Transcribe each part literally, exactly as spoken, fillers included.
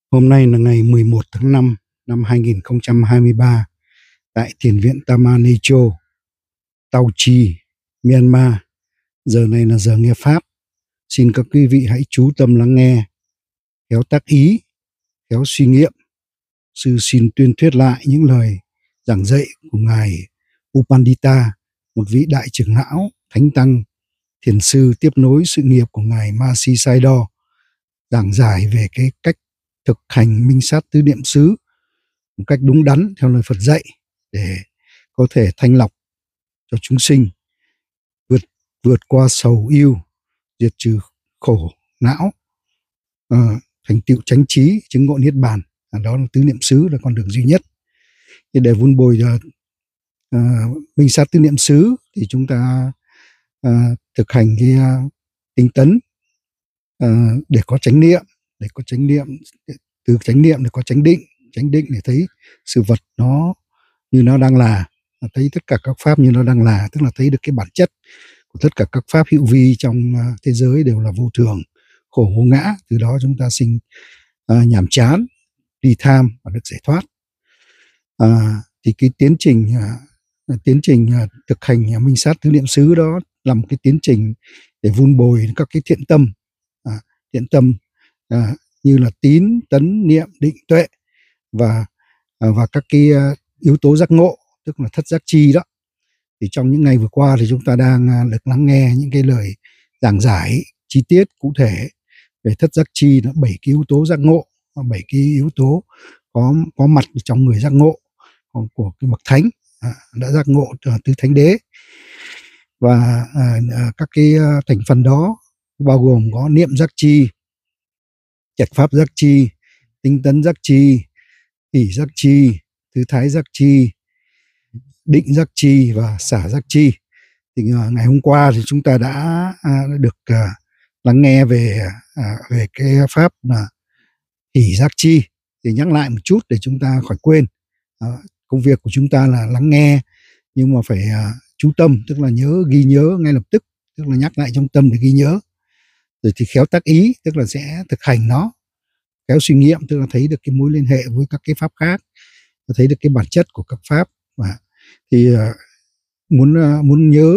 Hôm nay là ngày mười một tháng năm năm hai nghìn không trăm hai mươi ba tại Thiền viện Taman Echo, Tao Chi, Myanmar. Giờ này là giờ nghe Pháp. Xin các quý vị hãy chú tâm lắng nghe, khéo tác ý, khéo suy nghiệm. Sư xin tuyên thuyết lại những lời giảng dạy của Ngài U Pandita, một vị đại trưởng lão, thánh tăng, thiền sư tiếp nối sự nghiệp của Ngài Ma-si Sayadaw, giảng giải về cái cách thực hành minh sát tứ niệm xứ một cách đúng đắn theo lời Phật dạy để có thể thanh lọc cho chúng sinh, vượt vượt qua sầu yêu, diệt trừ khổ não, uh, thành tựu chánh trí, chứng ngộ niết bàn. À, đó là tứ niệm xứ là con đường duy nhất. Thì để vun bồi uh, uh, minh sát tứ niệm xứ thì chúng ta uh, thực hành cái uh, tinh tấn uh, để có chánh niệm, để có chánh niệm, từ chánh niệm để có chánh định, chánh định để thấy sự vật nó như nó đang là, thấy tất cả các pháp như nó đang là, tức là thấy được cái bản chất của tất cả các pháp hữu vi trong thế giới đều là vô thường, khổ vô ngã. Từ đó chúng ta sinh uh, nhàm chán, ly tham và được giải thoát. Uh, thì cái tiến trình uh, tiến trình uh, thực hành uh, minh sát tứ niệm xứ đó là một cái tiến trình để vun bồi các cái thiện tâm, uh, thiện tâm uh, như là tín, tấn, niệm, định, tuệ và uh, và các cái uh, yếu tố giác ngộ, tức là thất giác chi đó. Thì trong những ngày vừa qua thì chúng ta đang uh, được lắng nghe những cái lời giảng giải chi tiết cụ thể về thất giác chi, nó bảy cái yếu tố giác ngộ, bảy cái yếu tố có có mặt trong người giác ngộ của cái bậc thánh à, đã giác ngộ uh, tứ thánh đế. Và uh, uh, các cái uh, thành phần đó bao gồm có niệm giác chi, trạch pháp giác chi, tinh tấn giác chi, ỷ giác chi, thư thái giác chi, định giác chi và xả giác chi. Thì uh, ngày hôm qua thì chúng ta đã uh, được uh, lắng nghe về uh, về cái pháp là uh, ỷ giác chi. Thì nhắc lại một chút để chúng ta khỏi quên. Uh, công việc của chúng ta là lắng nghe nhưng mà phải uh, chú tâm, tức là nhớ, ghi nhớ ngay lập tức, tức là nhắc lại trong tâm để ghi nhớ. Rồi thì khéo tác ý, tức là sẽ thực hành nó. Khéo suy nghiệm, tức là thấy được cái mối liên hệ với các cái pháp khác, thấy được cái bản chất của các pháp. Và thì uh, muốn uh, muốn nhớ,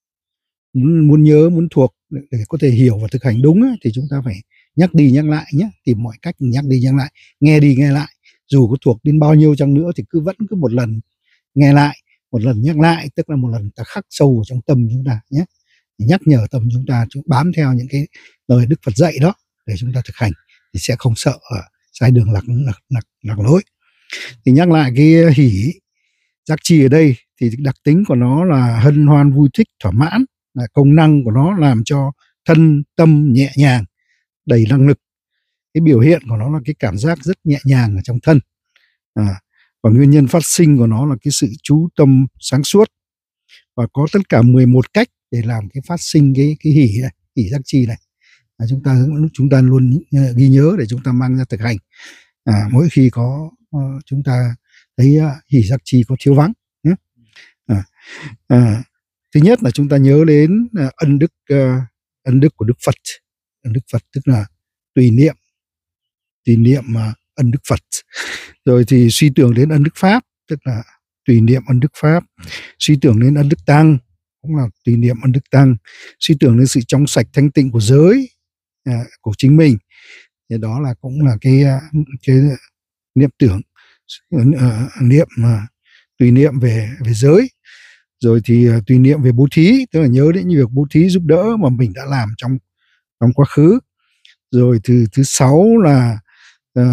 muốn muốn nhớ, muốn thuộc để có thể hiểu và thực hành đúng ấy, thì chúng ta phải nhắc đi nhắc lại nhé, tìm mọi cách nhắc đi nhắc lại, nghe đi nghe lại. Dù có thuộc đến bao nhiêu chăng nữa thì cứ vẫn cứ một lần nghe lại, một lần nhắc lại, tức là một lần ta khắc sâu vào trong tâm chúng ta nhé, để nhắc nhở tâm chúng ta chúng bám theo những cái lời Đức Phật dạy đó để chúng ta thực hành thì sẽ không sợ uh, sai đường lạc lạc lạc, lạc lối. Thì nhắc lại cái hỷ giác chi ở đây thì đặc tính của nó là hân hoan, vui thích, thỏa mãn, là công năng của nó làm cho thân tâm nhẹ nhàng, đầy năng lực. Cái biểu hiện của nó là cái cảm giác rất nhẹ nhàng ở trong thân. À, và nguyên nhân phát sinh của nó là cái sự chú tâm sáng suốt. Và có tất cả mười một cách để làm cái phát sinh cái cái hỷ này, hỷ giác chi này. À, chúng ta chúng ta luôn ghi nhớ để chúng ta mang ra thực hành. À, mỗi khi có uh, chúng ta thấy uh, hỷ giác chi có thiếu vắng nhé. À, à, thứ nhất là chúng ta nhớ đến uh, ân đức uh, ân đức của Đức Phật. Ân Đức Phật tức là tùy niệm, tùy niệm uh, ân Đức Phật. Rồi thì suy tưởng đến ân Đức Pháp, tức là tùy niệm ân Đức Pháp. Suy tưởng đến ân Đức Tăng cũng là tùy niệm ân Đức Tăng. Suy tưởng đến sự trong sạch thanh tịnh của giới uh, của chính mình, thì đó là cũng là cái uh, cái niệm tưởng, uh, niệm uh, tùy niệm về về giới. Rồi thì uh, tùy niệm về bố thí, tức là nhớ đến những việc bố thí giúp đỡ mà mình đã làm trong trong quá khứ. Rồi thứ thứ sáu là uh,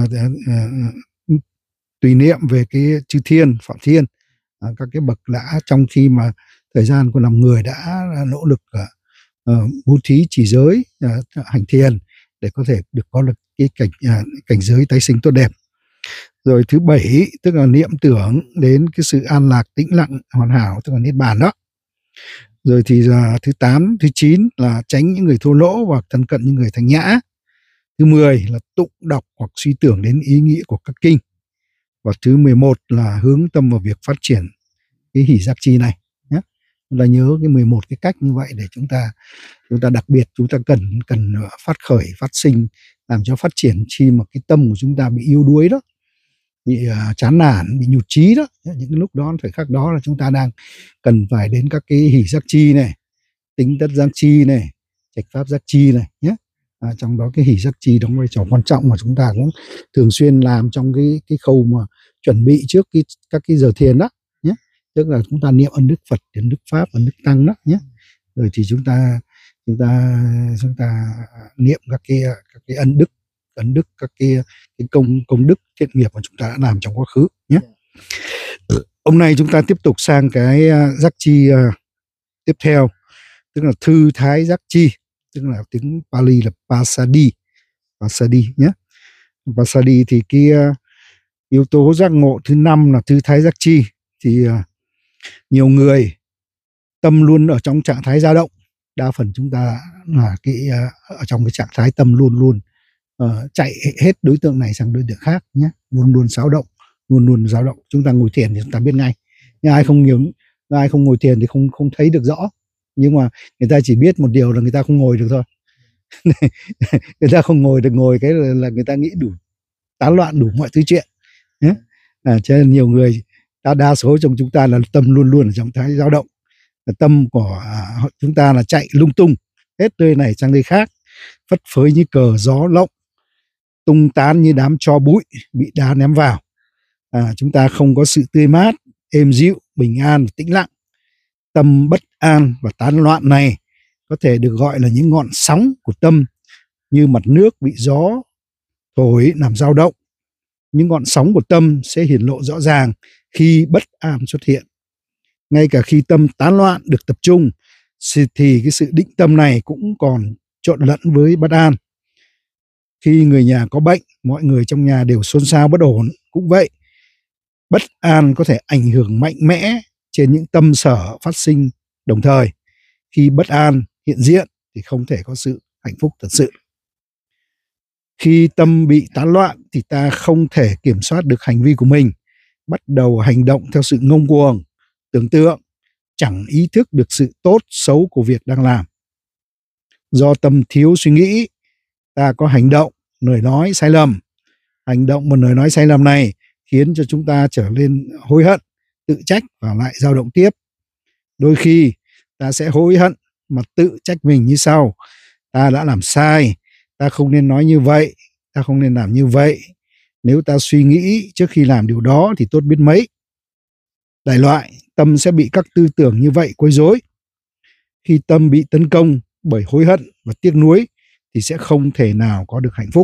uh, uh, tùy niệm về cái chư thiên, phạm thiên, uh, các cái bậc đã trong khi mà thời gian của làm người đã nỗ lực uh, uh, bố thí, trì giới, uh, hành thiền để có thể được có được cái cảnh uh, cảnh giới tái sinh tốt đẹp. Rồi thứ bảy tức là niệm tưởng đến cái sự an lạc, tĩnh lặng, hoàn hảo, tức là niết bàn đó. Rồi thì uh, thứ tám, thứ chín là tránh những người thô lỗ và thân cận những người thanh nhã. Thứ mười là tụng đọc hoặc suy tưởng đến ý nghĩa của các kinh. Và thứ mười một là hướng tâm vào việc phát triển cái hỷ giác chi này nhé. Chúng ta nhớ cái mười một cái cách như vậy để chúng ta chúng ta đặc biệt chúng ta cần cần phát khởi, phát sinh làm cho phát triển khi mà cái tâm của chúng ta bị yếu đuối đó, bị uh, chán nản, bị nhụt chí đó. Những cái lúc đó, thời khắc đó là chúng ta đang cần phải đến các cái hỷ giác chi này, tính tất giác chi này, trạch pháp giác chi này nhé. À, trong đó cái hỷ giác chi đóng vai trò quan trọng mà chúng ta cũng thường xuyên làm trong cái cái khâu mà chuẩn bị trước cái các cái giờ thiền đó nhé. Tức là chúng ta niệm ân đức Phật, ân đức Pháp, ân đức Tăng đó nhé. Rồi thì chúng ta chúng ta chúng ta niệm các cái các cái ân đức, ân đức các cái, cái công công đức thiện nghiệp mà chúng ta đã làm trong quá khứ nhé. Hôm nay chúng ta tiếp tục sang cái giác chi uh, tiếp theo, tức là thư thái giác chi, tức là tiếng Pali là Pasadi, Pasadi nhé. Pasadi thì cái uh, yếu tố giác ngộ thứ năm là thư thái giác chi. Thì uh, nhiều người tâm luôn ở trong trạng thái dao động, đa phần chúng ta là cái uh, ở trong cái trạng thái tâm luôn luôn uh, chạy hết đối tượng này sang đối tượng khác nhé, luôn luôn xáo động, luôn luôn dao động. Chúng ta ngồi thiền thì chúng ta biết ngay, nhưng ai không nhiều, ai không ngồi thiền thì không không thấy được rõ, nhưng mà người ta chỉ biết một điều là người ta không ngồi được thôi. Người ta không ngồi được, ngồi cái là, là người ta nghĩ đủ, tán loạn đủ mọi thứ chuyện nhé. À, cho nên nhiều người, đa, đa số trong chúng ta là tâm luôn luôn ở trong thái dao động. Tâm của à, chúng ta là chạy lung tung hết nơi này sang nơi khác, phất phới như cờ gió lộng, tung tán như đám tro bụi bị đá ném vào. À, chúng ta không có sự tươi mát, êm dịu, bình an, tĩnh lặng. Tâm bất an và tán loạn này có thể được gọi là những ngọn sóng của tâm, như mặt nước bị gió thổi làm dao động. Những ngọn sóng của tâm sẽ hiển lộ rõ ràng khi bất an xuất hiện. Ngay cả khi tâm tán loạn được tập trung thì cái sự định tâm này cũng còn trộn lẫn với bất an. Khi người nhà có bệnh, mọi người trong nhà đều xôn xao bất ổn. Cũng vậy, bất an có thể ảnh hưởng mạnh mẽ trên những tâm sở phát sinh đồng thời. Khi bất an hiện diện thì không thể có sự hạnh phúc thật sự. Khi tâm bị tán loạn thì ta không thể kiểm soát được hành vi của mình, bắt đầu hành động theo sự ngông cuồng, tưởng tượng, chẳng ý thức được sự tốt xấu của việc đang làm. Do tâm thiếu suy nghĩ, ta có hành động, lời nói sai lầm. Hành động và lời nói sai lầm này khiến cho chúng ta trở nên hối hận, tự trách và lại dao động tiếp. Đôi khi ta sẽ hối hận mà tự trách mình như sau: ta đã làm sai, ta không nên nói như vậy, ta không nên làm như vậy. Nếu ta suy nghĩ trước khi làm điều đó thì tốt biết mấy. Đại loại, tâm sẽ bị các tư tưởng như vậy quấy rối. Khi tâm bị tấn công bởi hối hận và tiếc nuối thì sẽ không thể nào có được hạnh phúc.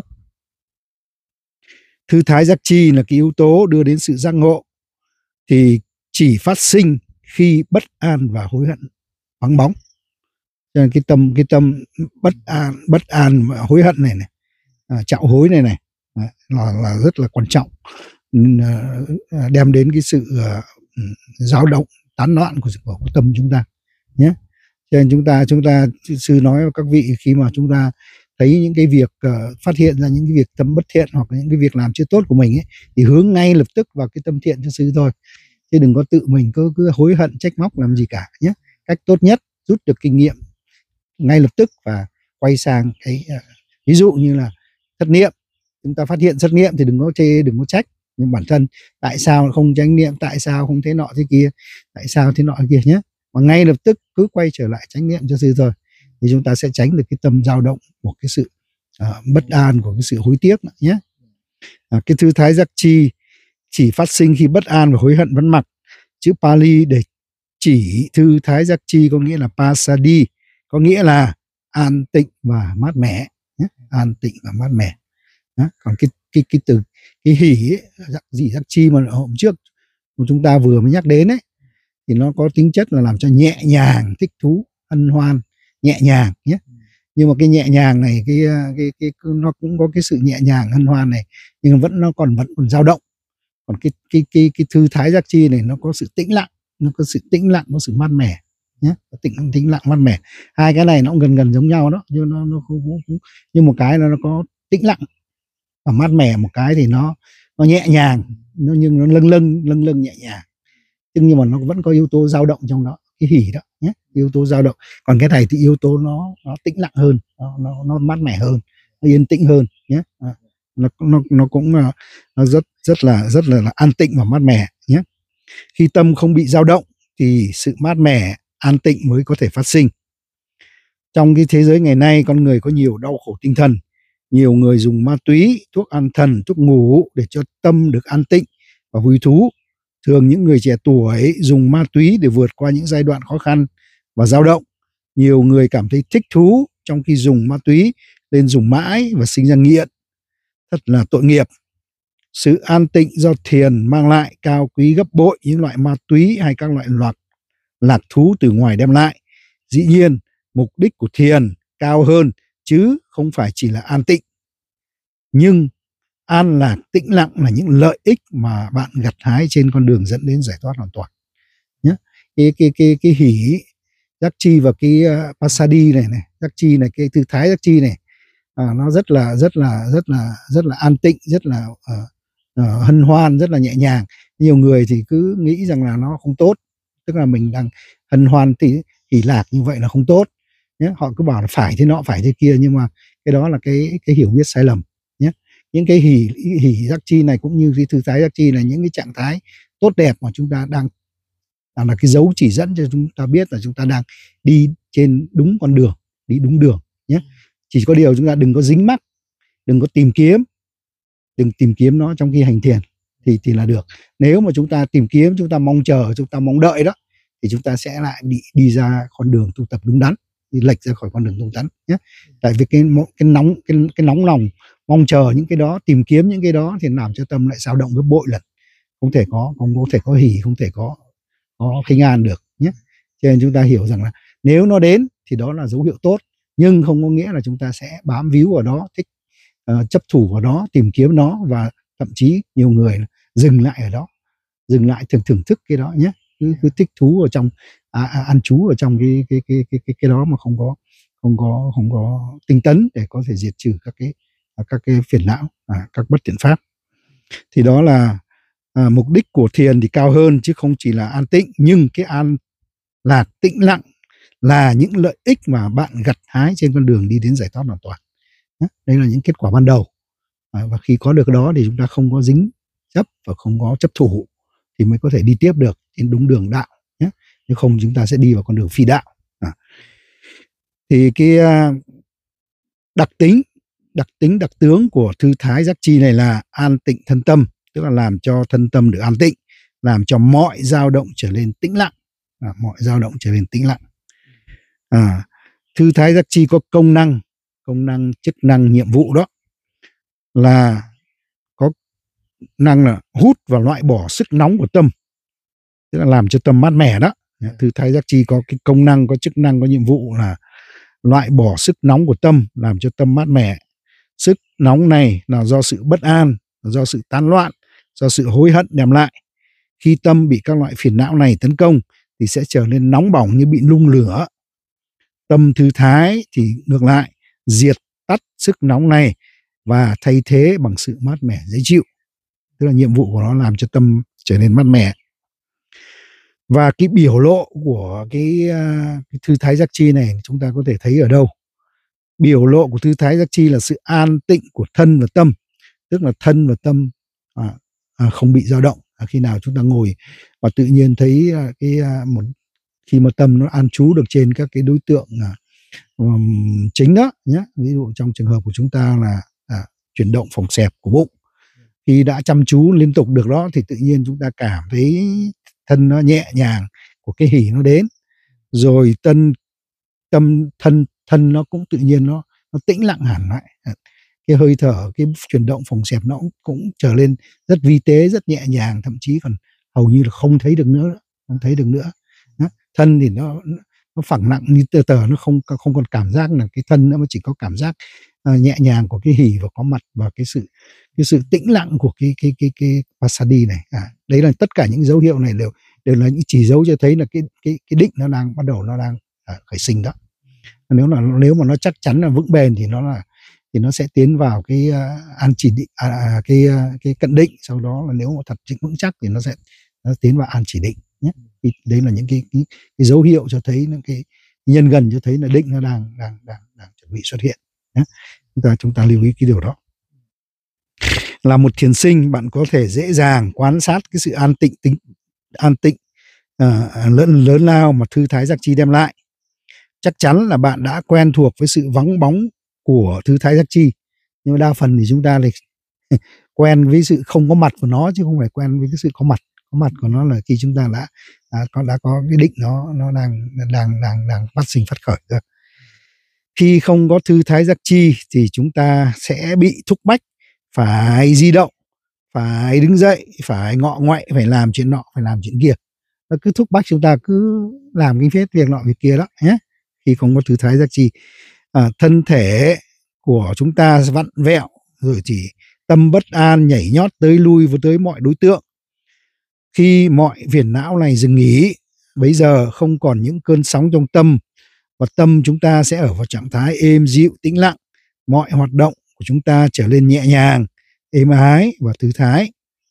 Thư thái giác chi là cái yếu tố đưa đến sự giác ngộ, thì chỉ phát sinh khi bất an và hối hận vắng bóng. Cho nên cái tâm cái tâm bất an bất an và hối hận này này, à, trạo hối này này là là rất là quan trọng, đem đến cái sự uh, dao động, tán loạn của, của, của tâm chúng ta nhé. Cho nên chúng ta chúng ta sư nói với các vị, khi mà chúng ta thấy những cái việc uh, phát hiện ra những cái việc tâm bất thiện hoặc là những cái việc làm chưa tốt của mình ấy, thì hướng ngay lập tức vào cái tâm thiện cho sư thôi, chứ đừng có tự mình cứ cứ hối hận trách móc làm gì cả nhé. Cách tốt nhất rút được kinh nghiệm ngay lập tức và quay sang cái uh, ví dụ như là thất niệm. Chúng ta phát hiện thất niệm thì đừng có chê, đừng có trách, nhưng bản thân tại sao không chánh niệm, tại sao không thế nọ thế kia, tại sao thế nọ thế kia nhé, mà ngay lập tức cứ quay trở lại chánh niệm cho sư thôi, thì chúng ta sẽ tránh được cái tâm dao động của cái sự uh, bất an, của cái sự hối tiếc nhé. À, cái thư thái giác chi chỉ phát sinh khi bất an và hối hận vắng mặt. Chữ Pali để chỉ thư thái giác chi có nghĩa là Pasadi, có nghĩa là an tịnh và mát mẻ nhé. An tịnh và mát mẻ. Đó. Còn cái cái cái từ cái hỷ ấy, giác gì giác chi mà hôm trước mà chúng ta vừa mới nhắc đến ấy, thì nó có tính chất là làm cho nhẹ nhàng, thích thú, hân hoan, nhẹ nhàng nhé. Nhưng mà cái nhẹ nhàng này, cái cái cái, cái nó cũng có cái sự nhẹ nhàng hân hoan này, nhưng vẫn nó còn vẫn còn dao động. Còn cái cái cái cái thư thái giác chi này nó có sự tĩnh lặng, nó có sự tĩnh lặng, có sự mát mẻ nhé. Tĩnh tĩnh lặng mát mẻ, hai cái này nó cũng gần gần giống nhau đó, nhưng nó nó không, không, không nhưng một cái là nó có tĩnh lặng và mát mẻ, một cái thì nó nó nhẹ nhàng, nó nhưng nó lâng lâng lâng lâng nhẹ nhàng, nhưng mà nó vẫn có yếu tố dao động trong đó, cái hỉ đó nhé, yếu tố dao động. Còn cái này thì yếu tố nó nó tĩnh lặng hơn, nó nó, nó mát mẻ hơn, nó yên tĩnh hơn nhé. À, nó nó nó cũng uh, nó rất rất là rất là, là an tịnh và mát mẻ nhé. Khi tâm không bị dao động thì sự mát mẻ, an tịnh mới có thể phát sinh. Trong cái thế giới ngày nay, con người có nhiều đau khổ tinh thần. Nhiều người dùng ma túy, thuốc an thần, thuốc ngủ để cho tâm được an tịnh và vui thú. Thường những người trẻ tuổi dùng ma túy để vượt qua những giai đoạn khó khăn và dao động. Nhiều người cảm thấy thích thú trong khi dùng ma túy nên dùng mãi và sinh ra nghiện. Thật là tội nghiệp. Sự an tịnh do thiền mang lại cao quý gấp bội những loại ma túy hay các loại lạc, lạc thú từ ngoài đem lại. Dĩ nhiên, mục đích của thiền cao hơn chứ không phải chỉ là an tịnh. Nhưng an lạc, tĩnh lặng là những lợi ích mà bạn gặt hái trên con đường dẫn đến giải thoát hoàn toàn nhé. Cái cái cái cái hỷ giác chi và cái uh, pasadi này này, giác chi này, cái thư thái giác chi này, à, nó rất là rất là rất là rất là an tịnh, rất là uh, uh, hân hoan, rất là nhẹ nhàng. Nhiều người thì cứ nghĩ rằng là nó không tốt, tức là mình đang hân hoan thì hỷ lạc như vậy là không tốt nhé. Họ cứ bảo là phải thế nọ, phải thế kia, nhưng mà cái đó là cái cái hiểu biết sai lầm nhé. Những cái hỷ hỷ giác chi này cũng như cái thư thái giác chi là những cái trạng thái tốt đẹp mà chúng ta đang là cái dấu chỉ dẫn cho chúng ta biết là chúng ta đang đi trên đúng con đường, đi đúng đường nhé. Chỉ có điều chúng ta đừng có dính mắc, đừng có tìm kiếm, đừng tìm kiếm nó trong khi hành thiền thì thì là được. Nếu mà chúng ta tìm kiếm, chúng ta mong chờ, chúng ta mong đợi đó, thì chúng ta sẽ lại đi đi ra con đường tu tập đúng đắn, đi lệch ra khỏi con đường đúng đắn nhé. Tại vì cái cái nóng cái cái nóng lòng mong chờ những cái đó, tìm kiếm những cái đó thì làm cho tâm lại dao động gấp bội lần. Không thể có không có thể có hỷ, không thể có có khinh an được nhé. Cho nên chúng ta hiểu rằng là nếu nó đến thì đó là dấu hiệu tốt, nhưng không có nghĩa là chúng ta sẽ bám víu vào đó, thích uh, chấp thủ vào đó, tìm kiếm nó, và thậm chí nhiều người dừng lại ở đó, dừng lại thưởng thưởng thức cái đó nhé, cứ, cứ thích thú ở trong à, à, ăn chú ở trong cái cái cái cái cái cái đó mà không có không có không có tinh tấn để có thể diệt trừ các cái các cái phiền não, à, các bất thiện pháp. Thì đó là à, mục đích của thiền thì cao hơn chứ không chỉ là an tịnh, nhưng cái an lạc, tĩnh lặng là những lợi ích mà bạn gặt hái trên con đường đi đến giải thoát hoàn toàn. Đây là những kết quả ban đầu, à, và khi có được đó thì chúng ta không có dính chấp và không có chấp thủ thì mới có thể đi tiếp được trên đúng đường đạo nhé. Nếu không chúng ta sẽ đi vào con đường phi đạo. À. Thì cái đặc tính đặc tính đặc tướng của thư thái giác chi này là an tịnh thân tâm, tức là làm cho thân tâm được an tịnh, làm cho mọi dao động trở nên tĩnh lặng, à, mọi dao động trở nên tĩnh lặng. À, thư thái giác chi có công năng, công năng chức năng nhiệm vụ đó là có năng là hút và loại bỏ sức nóng của tâm, tức là làm cho tâm mát mẻ đó. Thư thái giác chi có cái công năng, có chức năng, có nhiệm vụ là loại bỏ sức nóng của tâm, làm cho tâm mát mẻ. Sức nóng này là do sự bất an, do sự tán loạn, do sự hối hận đem lại. Khi tâm bị các loại phiền não này tấn công thì sẽ trở nên nóng bỏng như bị nung lửa. Tâm thư thái thì ngược lại, diệt tắt sức nóng này và thay thế bằng sự mát mẻ dễ chịu. Tức là nhiệm vụ của nó làm cho tâm trở nên mát mẻ. Và cái biểu lộ của cái, uh, cái thư thái giác chi này chúng ta có thể thấy ở đâu? Biểu lộ của thư thái giác chi là sự an tịnh của thân và tâm, tức là thân và tâm à, à, không bị dao động. À, khi nào chúng ta ngồi và tự nhiên thấy à, cái à, một khi mà tâm nó an trú được trên các cái đối tượng à, um, chính đó nhé. Ví dụ trong trường hợp của chúng ta là à, chuyển động phòng xẹp của bụng, khi đã chăm chú liên tục được đó thì tự nhiên chúng ta cảm thấy thân nó nhẹ nhàng, của cái hỷ nó đến, rồi tân tâm thân thân nó cũng tự nhiên nó nó tĩnh lặng hẳn lại. Cái hơi thở, cái chuyển động phòng xẹp nó cũng, cũng trở lên rất vi tế, rất nhẹ nhàng, thậm chí còn hầu như là không thấy được nữa, không thấy được nữa. Đó. Thân thì nó nó phẳng nặng như tờ tờ, nó không không còn cảm giác là cái thân nữa, mà chỉ có cảm giác uh, nhẹ nhàng của cái hỷ và có mặt và cái sự cái sự tĩnh lặng của cái cái cái cái pasadi này. À, đấy là tất cả những dấu hiệu này đều đều là những chỉ dấu cho thấy là cái cái cái định nó đang bắt đầu, nó đang à, khởi sinh đó. Nếu là nếu mà nó chắc chắn là vững bền thì nó là thì nó sẽ tiến vào cái uh, an chỉ định, à, cái uh, cái cận định. Sau đó là nếu mà thật vững chắc thì nó sẽ nó tiến vào an chỉ định nhé. Thì đấy là những cái, cái cái dấu hiệu cho thấy những cái nhân gần cho thấy là định nó đang đang đang đang chuẩn bị xuất hiện nhé. Chúng ta chúng ta lưu ý cái điều đó. Là một thiền sinh, bạn có thể dễ dàng quan sát cái sự an tịnh tính an tịnh à, lớn lớn lao mà thư thái giác chi đem lại. Chắc chắn là bạn đã quen thuộc với sự vắng bóng của thư thái giác chi, nhưng mà đa phần thì chúng ta lại quen với sự không có mặt của nó, chứ không phải quen với cái sự có mặt. Có mặt của nó là khi chúng ta đã đã có đã có cái định nó nó đang đang đang đang phát sinh phát khởi rồi. Khi không có thư thái giác chi thì chúng ta sẽ bị thúc bách phải di động, phải đứng dậy, phải ngọ ngoậy, phải làm chuyện nọ, phải làm chuyện kia. Nó cứ thúc bách chúng ta cứ làm cái phết việc nọ việc kia đó nhé. Khi không có thư thái giác chi, à, thân thể của chúng ta vặn vẹo, rồi chỉ tâm bất an, nhảy nhót tới lui với tới mọi đối tượng. Khi mọi phiền não này dừng nghỉ, bây giờ không còn những cơn sóng trong tâm, và tâm chúng ta sẽ ở vào trạng thái êm dịu tĩnh lặng. Mọi hoạt động của chúng ta trở nên nhẹ nhàng, êm ái và thư thái.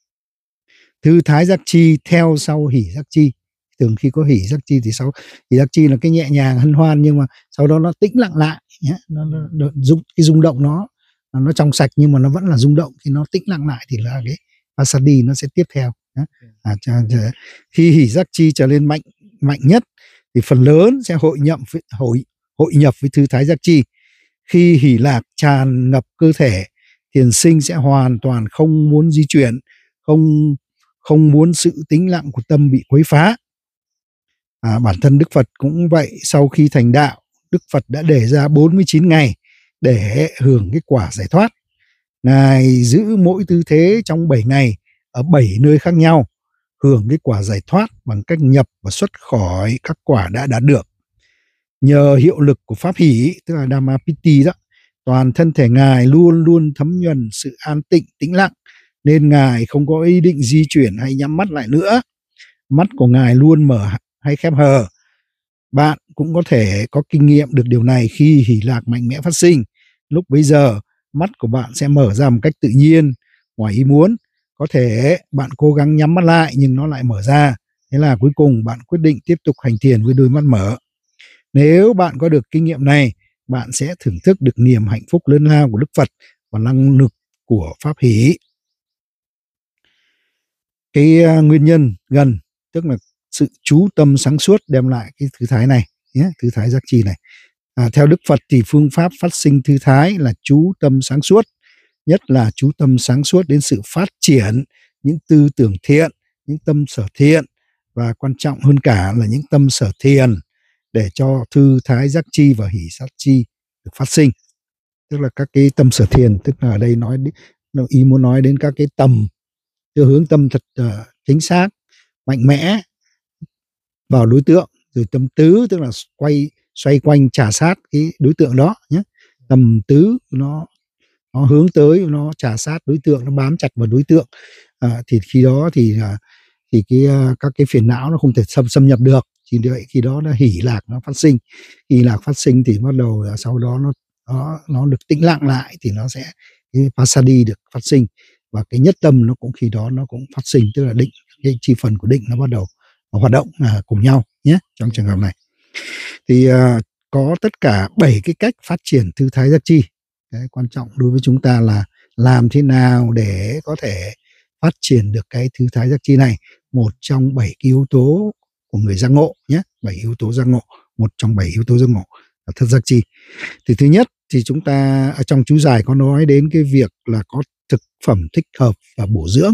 Thư thái giác chi theo sau hỷ giác chi. Thường khi có hỷ giác chi thì sau hỷ giác chi là cái nhẹ nhàng hân hoan, nhưng mà sau đó nó tĩnh lặng lại nhé. Nó, nó, nó rung, cái rung động nó nó trong sạch nhưng mà nó vẫn là rung động. Khi nó tĩnh lặng lại thì là cái pasadi nó sẽ tiếp theo. À, khi hỷ giác chi trở lên mạnh mạnh nhất thì phần lớn sẽ hội nhập hội hội nhập với thư thái giác chi. Khi hỷ lạc tràn ngập cơ thể, thiền sinh sẽ hoàn toàn không muốn di chuyển, không không muốn sự tĩnh lặng của tâm bị quấy phá. À, bản thân Đức Phật cũng vậy. Sau khi thành đạo, Đức Phật đã để ra bốn mươi chín ngày để hưởng cái quả giải thoát. Ngài giữ mỗi tư thế trong bảy ngày ở bảy nơi khác nhau, hưởng cái quả giải thoát bằng cách nhập và xuất khỏi các quả đã đạt được. Nhờ hiệu lực của pháp hỷ, tức là Dhammapiti đó, toàn thân thể Ngài luôn luôn thấm nhuần sự an tịnh, tĩnh lặng, nên Ngài không có ý định di chuyển hay nhắm mắt lại nữa. Mắt của Ngài luôn mở hay khép hờ. Bạn cũng có thể có kinh nghiệm được điều này khi hỷ lạc mạnh mẽ phát sinh. Lúc bấy giờ, mắt của bạn sẽ mở ra một cách tự nhiên, ngoài ý muốn. Có thể bạn cố gắng nhắm mắt lại nhưng nó lại mở ra. Thế là cuối cùng bạn quyết định tiếp tục hành thiền với đôi mắt mở. Nếu bạn có được kinh nghiệm này, bạn sẽ thưởng thức được niềm hạnh phúc lớn lao của Đức Phật và năng lực của pháp hỷ. Cái uh, nguyên nhân gần, tức là sự chú tâm sáng suốt đem lại cái thư thái này nhé, thư thái giác chi này. À, theo Đức Phật thì phương pháp phát sinh thư thái là chú tâm sáng suốt, nhất là chú tâm sáng suốt đến sự phát triển những tư tưởng thiện, những tâm sở thiện, và quan trọng hơn cả là những tâm sở thiền, để cho thư thái giác chi và hỷ giác chi được phát sinh. Tức là các cái tâm sở thiền, tức là ở đây nói ý muốn nói đến các cái tầm đưa hướng tâm thật uh, chính xác, mạnh mẽ vào đối tượng. Rồi tâm tứ, tức là quay xoay quanh trà sát cái đối tượng đó nhé. Tầm tứ nó nó hướng tới, nó trà sát đối tượng, nó bám chặt vào đối tượng. À, thì khi đó thì uh, thì cái uh, các cái phiền não nó không thể xâm xâm nhập được. Chỉ vậy khi đó là hỷ lạc nó phát sinh. Hỷ lạc phát sinh thì bắt đầu là sau đó nó nó nó được tĩnh lặng lại thì nó sẽ cái pasadi được phát sinh, và cái nhất tâm nó cũng khi đó nó cũng phát sinh, tức là định, cái chi phần của định nó bắt đầu hoạt động à, cùng nhau nhé. Trong trường hợp này thì à, có tất cả bảy cái cách phát triển thư thái giác chi. Cái quan trọng đối với chúng ta là làm thế nào để có thể phát triển được cái thư thái giác chi này. Một trong bảy cái yếu tố của người giác ngộ nhé, bảy yếu tố giác ngộ, một trong bảy yếu tố giác ngộ là thất giác chi. Thì thứ nhất thì chúng ta ở trong chú giải có nói đến cái việc là có thực phẩm thích hợp và bổ dưỡng.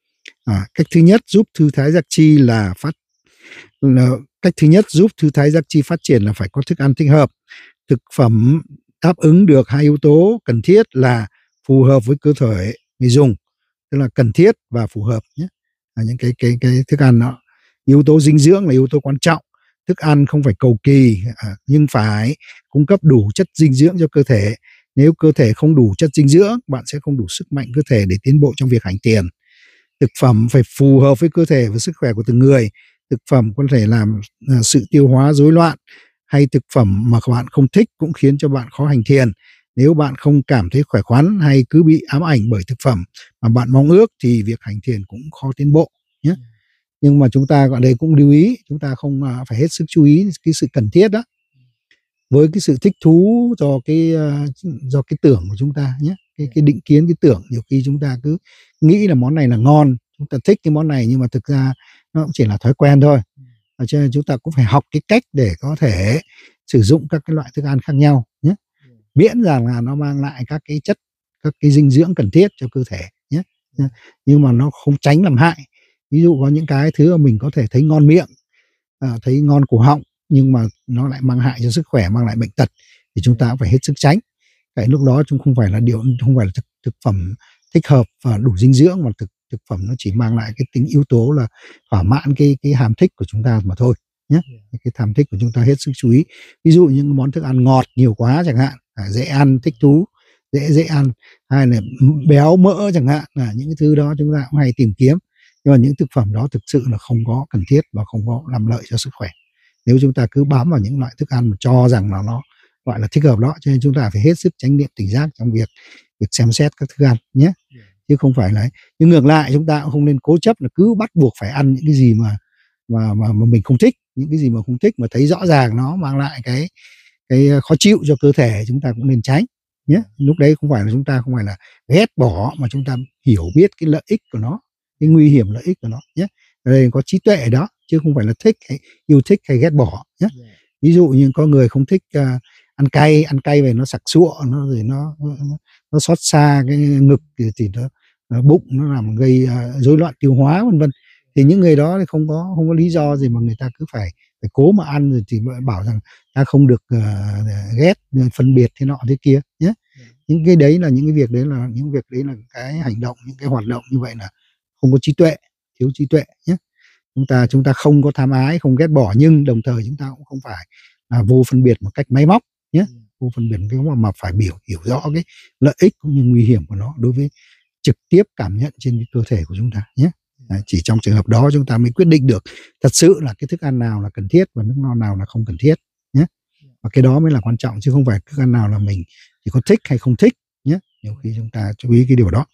À, cách thứ nhất giúp thư thái giác chi là phát là, cách thứ nhất giúp thư thái giác chi phát triển là phải có thức ăn thích hợp. Thực phẩm đáp ứng được hai yếu tố cần thiết là phù hợp với cơ thể người dùng, tức là cần thiết và phù hợp nhé. À, những cái cái cái thức ăn đó, yếu tố dinh dưỡng là yếu tố quan trọng. Thức ăn không phải cầu kỳ, à, nhưng phải cung cấp đủ chất dinh dưỡng cho cơ thể. Nếu cơ thể không đủ chất dinh dưỡng, bạn sẽ không đủ sức mạnh cơ thể để tiến bộ trong việc hành thiền. Thực phẩm phải phù hợp với cơ thể và sức khỏe của từng người. Thực phẩm có thể làm uh, sự tiêu hóa rối loạn, hay thực phẩm mà các bạn không thích cũng khiến cho bạn khó hành thiền. Nếu bạn không cảm thấy khỏe khoắn hay cứ bị ám ảnh bởi thực phẩm mà bạn mong ước thì việc hành thiền cũng khó tiến bộ nhé. Nhưng mà chúng ta ở đây cũng lưu ý, chúng ta không uh, phải hết sức chú ý cái sự cần thiết đó với cái sự thích thú do cái uh, do cái tưởng của chúng ta nhé. cái cái định kiến, cái tưởng. Nhiều khi chúng ta cứ nghĩ là món này là ngon, chúng ta thích cái món này, nhưng mà thực ra nó cũng chỉ là thói quen thôi. Và cho nên chúng ta cũng phải học cái cách để có thể sử dụng các cái loại thức ăn khác nhau nhé, miễn rằng là nó mang lại các cái chất, các cái dinh dưỡng cần thiết cho cơ thể nhé, nhưng mà nó không tránh làm hại. Ví dụ có những cái thứ mà mình có thể thấy ngon miệng, à, thấy ngon cổ họng, nhưng mà nó lại mang hại cho sức khỏe, mang lại bệnh tật, thì chúng ta cũng phải hết sức tránh. Cái lúc đó chúng không phải là điều, không phải là thực, thực phẩm thích hợp và đủ dinh dưỡng, mà thực thực phẩm nó chỉ mang lại cái tính yếu tố là thỏa mãn cái cái hàm thích của chúng ta mà thôi nhé. Cái hàm thích của chúng ta hết sức chú ý. Ví dụ những món thức ăn ngọt nhiều quá chẳng hạn, à, dễ ăn, thích thú, dễ dễ ăn, hay là béo mỡ chẳng hạn, là những cái thứ đó chúng ta cũng hay tìm kiếm, nhưng mà những thực phẩm đó thực sự là không có cần thiết và không có làm lợi cho sức khỏe. Nếu chúng ta cứ bám vào những loại thức ăn mà cho rằng là nó gọi là thích hợp đó, cho nên chúng ta phải hết sức chánh niệm tỉnh giác trong việc việc xem xét các thức ăn nhé, chứ không phải là. Nhưng ngược lại chúng ta cũng không nên cố chấp là cứ bắt buộc phải ăn những cái gì mà mà mà, mà mình không thích, những cái gì mà không thích mà thấy rõ ràng nó mang lại cái cái khó chịu cho cơ thể, chúng ta cũng nên tránh nhé. Lúc đấy không phải là chúng ta không phải là ghét bỏ, mà chúng ta hiểu biết cái lợi ích của nó, cái nguy hiểm lợi ích của nó nhé. Ở đây có trí tuệ ở đó, chứ không phải là thích hay yêu thích hay ghét bỏ nhé. Ví dụ như có người không thích uh, ăn cay, ăn cay về nó sặc sụa, nó rồi nó nó, nó xót xa cái ngực, thì, thì nó, nó bụng nó làm gây uh, rối loạn tiêu hóa vân vân. Thì những người đó thì không có không có lý do gì mà người ta cứ phải phải cố mà ăn, rồi thì bảo rằng ta không được uh, ghét, phân biệt thế nọ thế kia nhé. Những cái đấy là những cái việc đấy là những việc đấy là cái hành động, những cái hoạt động như vậy là không có trí tuệ, thiếu trí tuệ nhé. Chúng ta chúng ta không có tham ái, không ghét bỏ, nhưng đồng thời chúng ta cũng không phải là vô phân biệt một cách máy móc nhé, vô phân biệt cái mà phải biểu hiểu rõ cái lợi ích cũng như nguy hiểm của nó đối với trực tiếp cảm nhận trên cái cơ thể của chúng ta nhé. Đấy, chỉ trong trường hợp đó chúng ta mới quyết định được thật sự là cái thức ăn nào là cần thiết và thức ăn nào là không cần thiết nhé. Và cái đó mới là quan trọng, chứ không phải thức ăn nào là mình chỉ có thích hay không thích nhé. Nhiều khi chúng ta chú ý cái điều đó.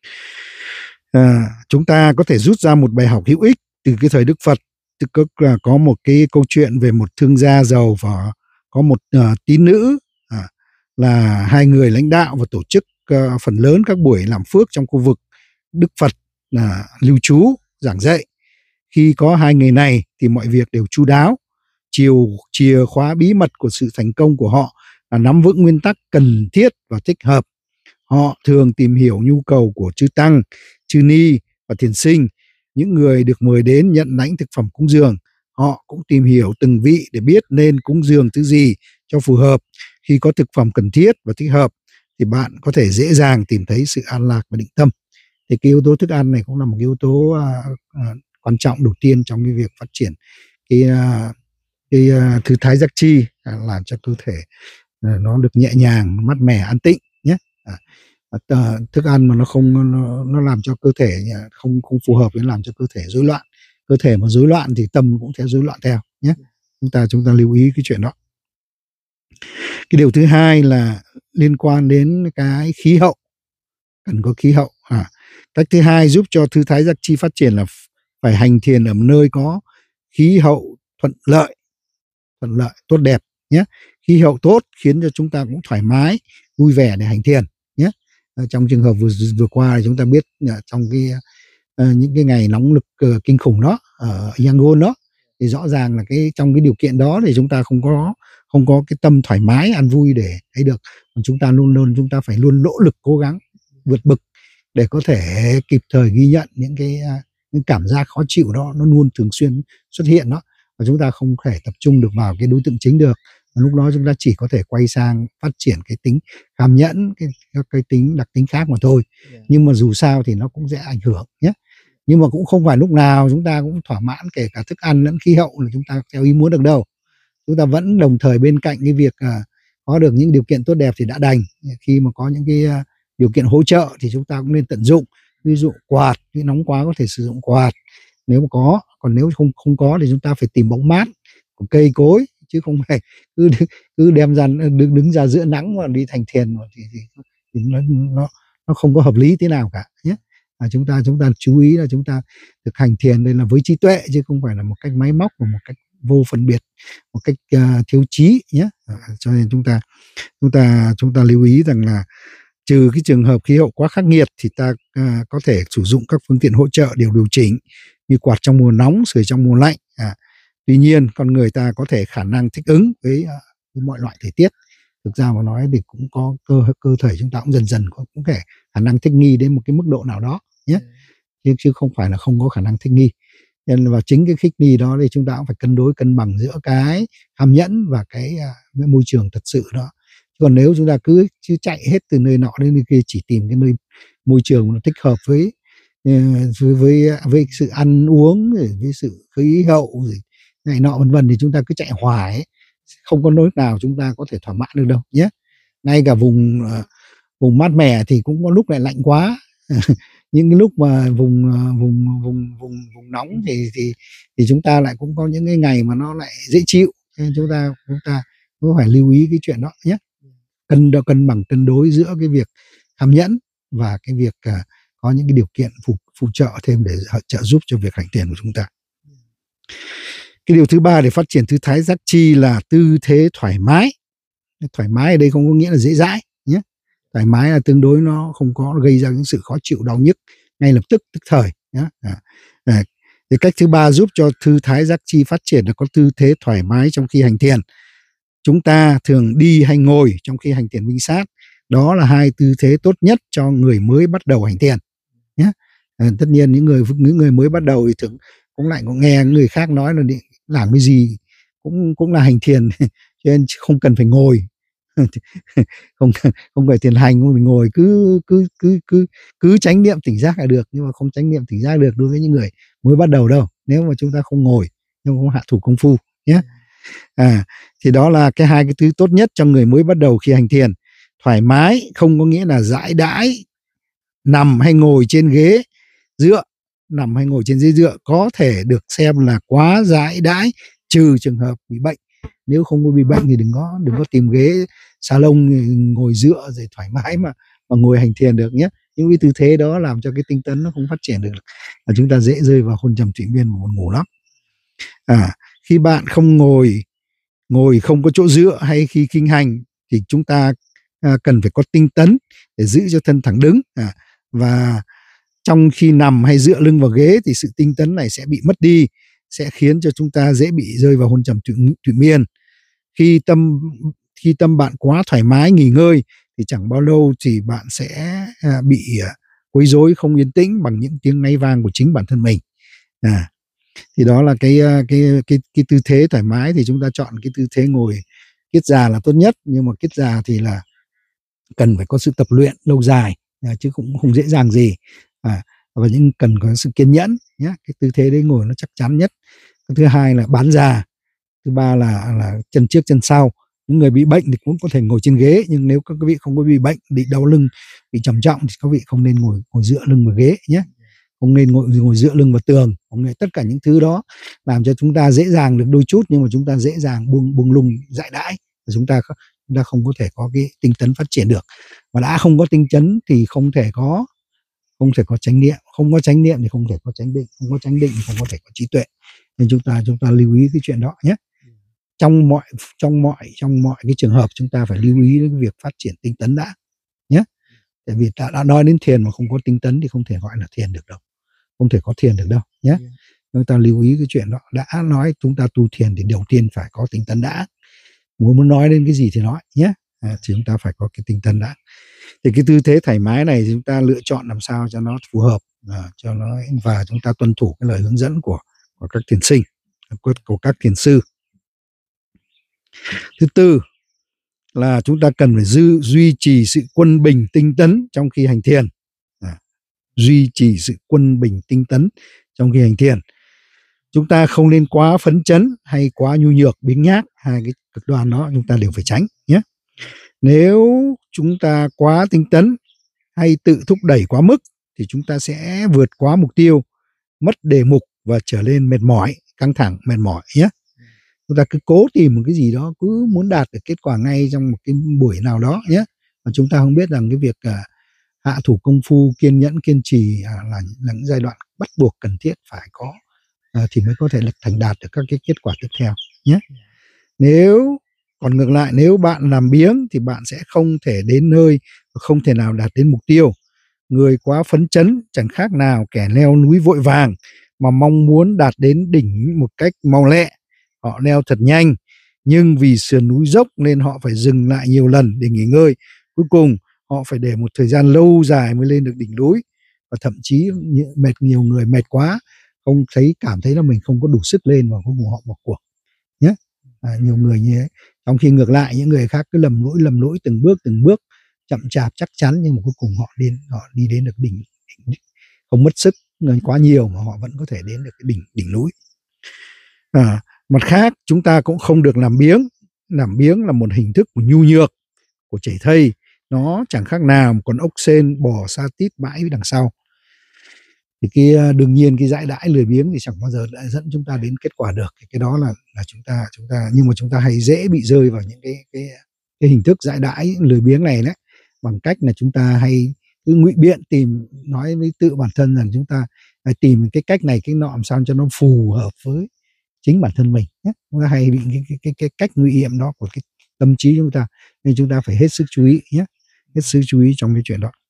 À, chúng ta có thể rút ra một bài học hữu ích từ cái thời Đức Phật. Tức là có một cái câu chuyện về một thương gia giàu và có một uh, tín nữ, à, là hai người lãnh đạo và tổ chức uh, phần lớn các buổi làm phước trong khu vực Đức Phật là uh, lưu trú giảng dạy. Khi có hai người này thì mọi việc đều chu đáo. Chiều chìa khóa bí mật của sự thành công của họ là nắm vững nguyên tắc cần thiết và thích hợp. Họ thường tìm hiểu nhu cầu của chư tăng, chư ni và thiền sinh, những người được mời đến nhận lãnh thực phẩm cúng dường. Họ cũng tìm hiểu từng vị để biết nên cúng dường thứ gì cho phù hợp. Khi có thực phẩm cần thiết và thích hợp thì bạn có thể dễ dàng tìm thấy sự an lạc và định tâm. Thì cái yếu tố thức ăn này cũng là một cái yếu tố uh, uh, quan trọng đầu tiên trong cái việc phát triển cái, uh, cái uh, thư thái giác chi, uh, làm cho cơ thể uh, nó được nhẹ nhàng, mát mẻ, an tịnh nhé. À, thức ăn mà nó không nó, nó làm cho cơ thể không không phù hợp với làm cho cơ thể rối loạn. Cơ thể mà rối loạn thì tâm cũng theo rối loạn theo nhé. Chúng ta chúng ta lưu ý cái chuyện đó. Cái điều thứ hai là liên quan đến cái khí hậu, cần có khí hậu. À, cách thứ hai giúp cho thư thái giác chi phát triển là phải hành thiền ở một nơi có khí hậu thuận lợi, thuận lợi tốt đẹp nhé. Khí hậu tốt khiến cho chúng ta cũng thoải mái, vui vẻ để hành thiền nhé. Trong trường hợp vừa vừa qua thì chúng ta biết trong cái uh, những cái ngày nóng lực uh, kinh khủng đó ở Yangon đó, thì rõ ràng là cái trong cái điều kiện đó thì chúng ta không có không có cái tâm thoải mái an vui để thấy được. Còn chúng ta luôn luôn chúng ta phải luôn nỗ lực cố gắng vượt bực để có thể kịp thời ghi nhận những cái uh, những cảm giác khó chịu đó, nó luôn thường xuyên xuất hiện đó, và chúng ta không thể tập trung được vào cái đối tượng chính được. Lúc đó chúng ta chỉ có thể quay sang phát triển cái tính cảm nhẫn, cái, cái tính đặc tính khác mà thôi. Yeah. Nhưng mà dù sao thì nó cũng sẽ ảnh hưởng nhé. Nhưng mà cũng không phải lúc nào chúng ta cũng thỏa mãn kể cả thức ăn lẫn khí hậu là chúng ta theo ý muốn được đâu. Chúng ta vẫn đồng thời bên cạnh cái việc uh, có được những điều kiện tốt đẹp thì đã đành. Khi mà có những cái uh, điều kiện hỗ trợ thì chúng ta cũng nên tận dụng. Ví dụ quạt, khi nóng quá có thể sử dụng quạt nếu mà có. Còn nếu không không có thì chúng ta phải tìm bóng mát của cây cối, chứ không phải cứ cứ đem ra đứng đứng ra giữa nắng mà đi thành thiền thì, thì, thì nó nó nó không có hợp lý thế nào cả nhé. À, chúng ta chúng ta chú ý là chúng ta thực hành thiền đây là với trí tuệ, chứ không phải là một cách máy móc và một cách vô phân biệt, một cách uh, thiếu trí nhé. À, cho nên chúng ta chúng ta chúng ta lưu ý rằng là Trừ cái trường hợp khí hậu quá khắc nghiệt thì ta à, có thể sử dụng các phương tiện hỗ trợ để điều chỉnh như quạt trong mùa nóng, sưởi trong mùa lạnh. À, tuy nhiên con người ta có thể khả năng thích ứng với, à, với mọi loại thời tiết. Thực ra mà nói thì cũng có cơ cơ thể chúng ta cũng dần dần có cũng thể khả năng thích nghi đến một cái mức độ nào đó nhé, chứ chứ không phải là không có khả năng thích nghi. Nên vào chính cái thích nghi đó thì chúng ta cũng phải cân đối cân bằng giữa cái hàm nhẫn và cái, cái môi trường thật sự đó. Còn nếu chúng ta cứ chứ chạy hết từ nơi nọ đến nơi kia, chỉ tìm cái nơi môi trường nó thích hợp với với với, với sự ăn uống, với sự khí hậu rồi này nọ vân vân, thì chúng ta cứ chạy hoài ấy, không có nỗi nào chúng ta có thể thỏa mãn được đâu nhé. Ngay cả vùng vùng mát mẻ thì cũng có lúc lại lạnh quá. Những cái lúc mà vùng vùng vùng vùng vùng nóng thì thì thì chúng ta lại cũng có những cái ngày mà nó lại dễ chịu, nên chúng ta chúng ta cũng phải lưu ý cái chuyện đó nhé. Cân đo cân bằng cân đối giữa cái việc hàm nhẫn và cái việc uh, có những cái điều kiện phụ phụ trợ thêm để trợ giúp cho việc hành tiền của chúng ta. Cái điều thứ ba để phát triển thư thái giác chi là tư thế thoải mái. Thoải mái ở đây không có nghĩa là dễ dãi nhé. Thoải mái là tương đối nó không có gây ra những sự khó chịu đau nhức ngay lập tức tức thời nhé. À, à, thì cách thứ ba giúp cho thư thái giác chi phát triển là có tư thế thoải mái trong khi hành thiền. Chúng ta thường đi hay ngồi trong khi hành thiền minh sát, đó là hai tư thế tốt nhất cho người mới bắt đầu hành thiền nhé. À, tất nhiên những người những người mới bắt đầu thì thường cũng lại có nghe người khác nói là đi làm cái gì cũng cũng là hành thiền cho nên không cần phải ngồi. không không phải thiền hành, không phải ngồi, cứ cứ cứ cứ cứ chánh niệm tỉnh giác là được, nhưng mà không chánh niệm tỉnh giác được đối với những người mới bắt đầu đâu, nếu mà chúng ta không ngồi, nhưng không hạ thủ công phu nhé. À, thì đó là cái hai cái thứ tốt nhất cho người mới bắt đầu khi hành thiền. Thoải mái không có nghĩa là dãi đãi, nằm hay ngồi trên ghế dựa, nằm hay ngồi trên ghế dựa có thể được xem là quá dãi đãi, trừ trường hợp bị bệnh. Nếu không có bị bệnh thì đừng có đừng có tìm ghế salon ngồi dựa rồi thoải mái mà mà ngồi hành thiền được nhé. Những cái tư thế đó làm cho cái tinh tấn nó không phát triển được, và chúng ta dễ rơi vào hôn trầm thủy miên và buồn ngủ lắm. À, khi bạn không ngồi ngồi không có chỗ dựa hay khi kinh hành thì chúng ta à, cần phải có tinh tấn để giữ cho thân thẳng đứng. À, và trong khi nằm hay dựa lưng vào ghế thì sự tinh tấn này sẽ bị mất đi, sẽ khiến cho chúng ta dễ bị rơi vào hôn trầm thủy, thủy miên. Khi tâm khi tâm bạn quá thoải mái nghỉ ngơi thì chẳng bao lâu thì bạn sẽ à, bị à, quấy rối không yên tĩnh bằng những tiếng ngáy vang của chính bản thân mình. À, thì đó là cái cái cái cái tư thế thoải mái, thì chúng ta chọn cái tư thế ngồi kiết già là tốt nhất, nhưng mà kiết già thì là cần phải có sự tập luyện lâu dài, à, chứ cũng không dễ dàng gì. À, và những cần có sự kiên nhẫn nhé. Cái tư thế đấy ngồi nó chắc chắn nhất. Cái thứ hai là bán già. Thứ ba là là chân trước chân sau. Những người bị bệnh thì cũng có thể ngồi trên ghế, nhưng nếu các quý vị không có bị bệnh, bị đau lưng, bị trầm trọng thì các vị không nên ngồi ngồi dựa lưng vào ghế nhé. Không nên ngồi ngồi dựa lưng vào tường. Không nên, tất cả những thứ đó làm cho chúng ta dễ dàng được đôi chút, nhưng mà chúng ta dễ dàng buông buông lung dại đãi, chúng ta chúng ta không có thể có cái tinh tấn phát triển được. Và đã không có tinh tấn thì không thể có không thể có chánh niệm, không có chánh niệm thì không thể có chánh định, không có chánh định thì không có thể có trí tuệ. Nên chúng ta chúng ta lưu ý cái chuyện đó nhé. Trong mọi trong mọi trong mọi cái trường hợp chúng ta phải lưu ý đến cái việc phát triển tinh tấn đã nhé. Tại vì ta đã nói đến thiền mà không có tinh tấn thì không thể gọi là thiền được đâu, không thể có thiền được đâu nhé. Chúng ta lưu ý cái chuyện đó. Đã nói chúng ta tu thiền thì đầu tiên phải có tinh tấn đã. Muốn muốn nói đến cái gì thì nói nhé. À, thì chúng ta phải có cái tinh tấn đã. Thì cái tư thế thoải mái này chúng ta lựa chọn làm sao cho nó phù hợp, à, cho nó, và chúng ta tuân thủ cái lời hướng dẫn của của các thiền sinh, của, của các thiền sư. Thứ tư là chúng ta cần phải dư, duy trì sự quân bình tinh tấn trong khi hành thiền. À, duy trì sự quân bình tinh tấn trong khi hành thiền. Chúng ta không nên quá phấn chấn hay quá nhu nhược biếng nhác, hai cái cực đoan đó chúng ta đều phải tránh nhé. Nếu chúng ta quá tinh tấn hay tự thúc đẩy quá mức thì chúng ta sẽ vượt quá mục tiêu, mất đề mục và trở nên mệt mỏi, căng thẳng, mệt mỏi nhé. Chúng ta cứ cố tìm một cái gì đó, cứ muốn đạt được kết quả ngay trong một cái buổi nào đó nhé. Mà chúng ta không biết rằng cái việc à, hạ thủ công phu, kiên nhẫn, kiên trì à, là, là những giai đoạn bắt buộc cần thiết phải có, à, thì mới có thể là thành đạt được các cái kết quả tiếp theo nhé. Nếu còn ngược lại, nếu bạn làm biếng thì bạn sẽ không thể đến nơi không thể nào đạt đến mục tiêu. Người quá phấn chấn chẳng khác nào kẻ leo núi vội vàng mà mong muốn đạt đến đỉnh một cách mau lẹ. Họ leo thật nhanh, nhưng vì sườn núi dốc nên họ phải dừng lại nhiều lần để nghỉ ngơi. Cuối cùng họ phải để một thời gian lâu dài mới lên được đỉnh núi, và thậm chí mệt, nhiều người mệt quá không thấy, cảm thấy là mình không có đủ sức lên, và cuối cùng họ bỏ cuộc nhé. À, nhiều người như thế. Trong khi ngược lại những người khác cứ lầm lũi lầm lũi từng bước từng bước chậm chạp chắc chắn, nhưng mà cuối cùng họ đến họ đi đến được đỉnh, đỉnh không mất sức quá nhiều mà họ vẫn có thể đến được cái đỉnh đỉnh núi. À, mặt khác chúng ta cũng không được làm biếng. Làm biếng là một hình thức của nhu nhược, của chảy thây. Nó chẳng khác nào một con ốc sên bò sa tít mãi đằng sau. Thì cái đương nhiên cái dãi đãi lười biếng thì chẳng bao giờ lại dẫn chúng ta đến kết quả được. Cái đó là là chúng ta chúng ta nhưng mà chúng ta hay dễ bị rơi vào những cái cái cái hình thức dãi đãi lười biếng này đấy, bằng cách là chúng ta hay cứ ngụy biện, tìm nói với tự bản thân rằng chúng ta phải tìm cái cách này cái nọ làm sao cho nó phù hợp với chính bản thân mình nhé. Chúng ta hay bị cái, cái, cái, cái cách ngụy biện đó của cái tâm trí chúng ta, nên chúng ta phải hết sức chú ý nhé, hết sức chú ý trong cái chuyện đó.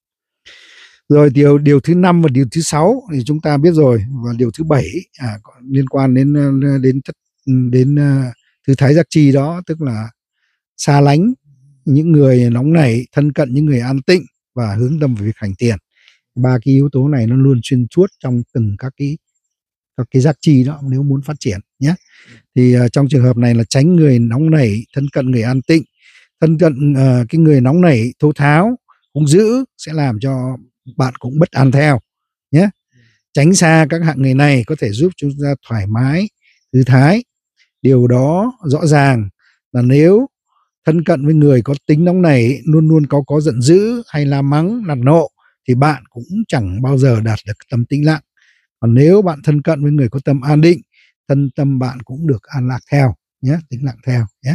Rồi điều điều thứ năm và điều thứ sáu thì chúng ta biết rồi, và điều thứ bảy à, liên quan đến đến đến, đến uh, thư thái giác chi đó, tức là xa lánh những người nóng nảy, thân cận những người an tịnh và hướng tâm vào việc hành thiền. Ba cái yếu tố này nó luôn xuyên suốt trong từng các cái các cái giác chi đó nếu muốn phát triển nhé. Thì uh, trong trường hợp này là tránh người nóng nảy, thân cận người an tịnh. Thân cận uh, cái người nóng nảy, thô tháo, hung dữ sẽ làm cho bạn cũng bất an theo nhé. Tránh xa các hạng người này có thể giúp chúng ta thoải mái, thư thái. Điều đó rõ ràng là nếu thân cận với người có tính nóng nảy, luôn luôn có có giận dữ hay la mắng, nạt nộ, thì bạn cũng chẳng bao giờ đạt được tâm tĩnh lặng. Còn nếu bạn thân cận với người có tâm an định, thân tâm bạn cũng được an lạc theo nhé, tĩnh lặng theo nhé.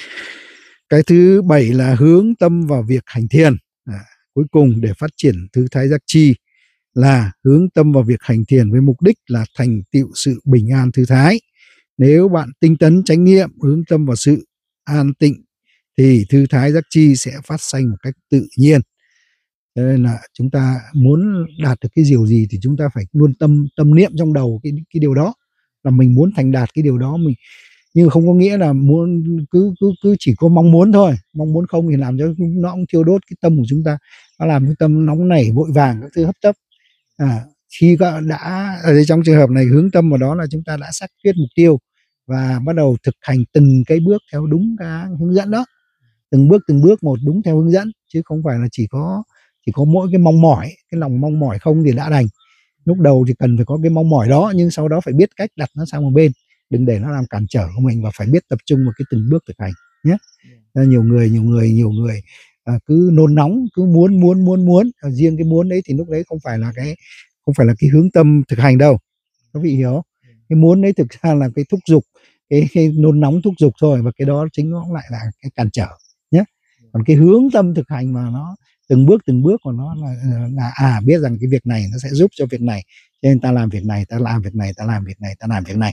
Cái thứ bảy là hướng tâm vào việc hành thiền. À, cuối cùng để phát triển thư thái giác chi là hướng tâm vào việc hành thiền với mục đích là thành tựu sự bình an thư thái. Nếu bạn tinh tấn chánh niệm, hướng tâm vào sự an tịnh thì thư thái giác chi sẽ phát sanh một cách tự nhiên. Cho nên là chúng ta muốn đạt được cái điều gì thì chúng ta phải luôn tâm tâm niệm trong đầu cái cái điều đó, là mình muốn thành đạt cái điều đó. Mình nhưng không có nghĩa là muốn cứ cứ cứ chỉ có mong muốn thôi, mong muốn không thì làm cho nó cũng thiêu đốt cái tâm của chúng ta, nó làm cái tâm nóng nảy, vội vàng các thứ hấp tấp. À, khi đã ở trong trường hợp này hướng tâm vào đó là chúng ta đã xác quyết mục tiêu và bắt đầu thực hành từng cái bước theo đúng cái hướng dẫn đó, từng bước từng bước một đúng theo hướng dẫn, chứ không phải là chỉ có chỉ có mỗi cái mong mỏi, cái lòng mong mỏi không thì đã đành. Lúc đầu thì cần phải có cái mong mỏi đó, nhưng sau đó phải biết cách đặt nó sang một bên, đừng để nó làm cản trở của mình, và phải biết tập trung vào cái từng bước thực hành nhé. Nhiều người nhiều người nhiều người à, cứ nôn nóng, cứ muốn muốn muốn muốn à, riêng cái muốn đấy thì lúc đấy không phải là cái không phải là cái hướng tâm thực hành đâu, các vị hiểu không? Cái muốn đấy thực ra là cái thúc giục, cái, cái nôn nóng thúc giục thôi, và cái đó chính nó lại là cái cản trở nhé. Còn cái hướng tâm thực hành mà nó từng bước từng bước của nó là, là à biết rằng cái việc này nó sẽ giúp cho việc này, cho nên ta làm việc này, ta làm việc này, ta làm việc này, ta làm việc này,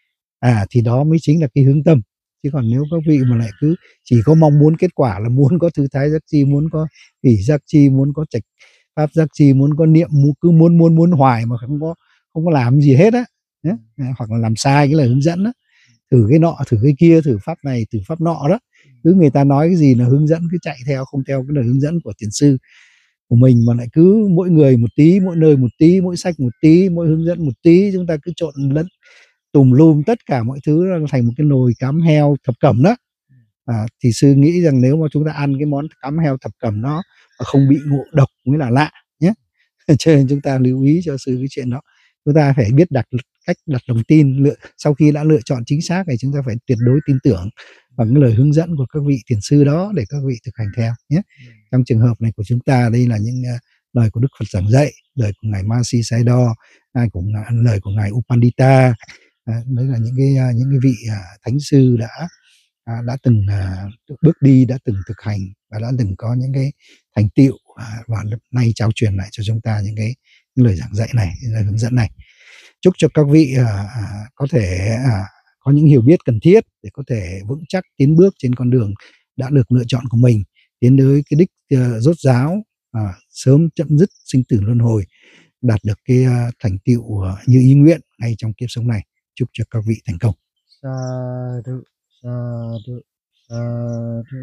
à thì đó mới chính là cái hướng tâm. Chứ còn nếu các vị mà lại cứ chỉ có mong muốn kết quả là muốn có thư thái giác chi, muốn có hỷ giác chi, muốn có trạch pháp giác chi, muốn có niệm, cứ muốn muốn muốn hoài mà không có không có làm gì hết á, hoặc là làm sai cái lời hướng dẫn đó, thử cái nọ thử cái kia, thử pháp này thử pháp nọ đó, cứ người ta nói cái gì là hướng dẫn cứ chạy theo, không theo cái lời hướng dẫn của thiền sư của mình, mà lại cứ mỗi người một tí, mỗi nơi một tí, mỗi sách một tí, mỗi hướng dẫn một tí, chúng ta cứ trộn lẫn tùm lum tất cả mọi thứ thành một cái nồi cám heo thập cẩm đó. À, thì sư nghĩ rằng nếu mà chúng ta ăn cái món cám heo thập cẩm đó mà không bị ngộ độc mới là lạ nhé. Cho nên chúng ta lưu ý cho sư cái chuyện đó. Chúng ta phải biết đặt cách đặt lòng tin, lựa sau khi đã lựa chọn chính xác thì chúng ta phải tuyệt đối tin tưởng bằng cái lời hướng dẫn của các vị thiền sư đó để các vị thực hành theo nhé. Trong trường hợp này của chúng ta, đây là những uh, lời của Đức Phật giảng dạy, lời của ngài Mahasi Sayadaw, hay cũng là lời của ngài Upandita. À, đấy là những cái những cái vị à, thánh sư đã à, đã từng à, bước đi, đã từng thực hành và đã từng có những cái thành tựu, à, và nay trao truyền lại cho chúng ta những cái những lời giảng dạy này, những lời hướng dẫn này. Chúc cho các vị à, à, có thể à, có những hiểu biết cần thiết để có thể vững chắc tiến bước trên con đường đã được lựa chọn của mình. tiến tới cái đích uh, rốt ráo, uh, sớm chấm dứt sinh tử luân hồi, đạt được cái uh, thành tựu uh, như ý nguyện ngay trong kiếp sống này. Chúc cho các vị thành công. Sa du, sa du, sa du.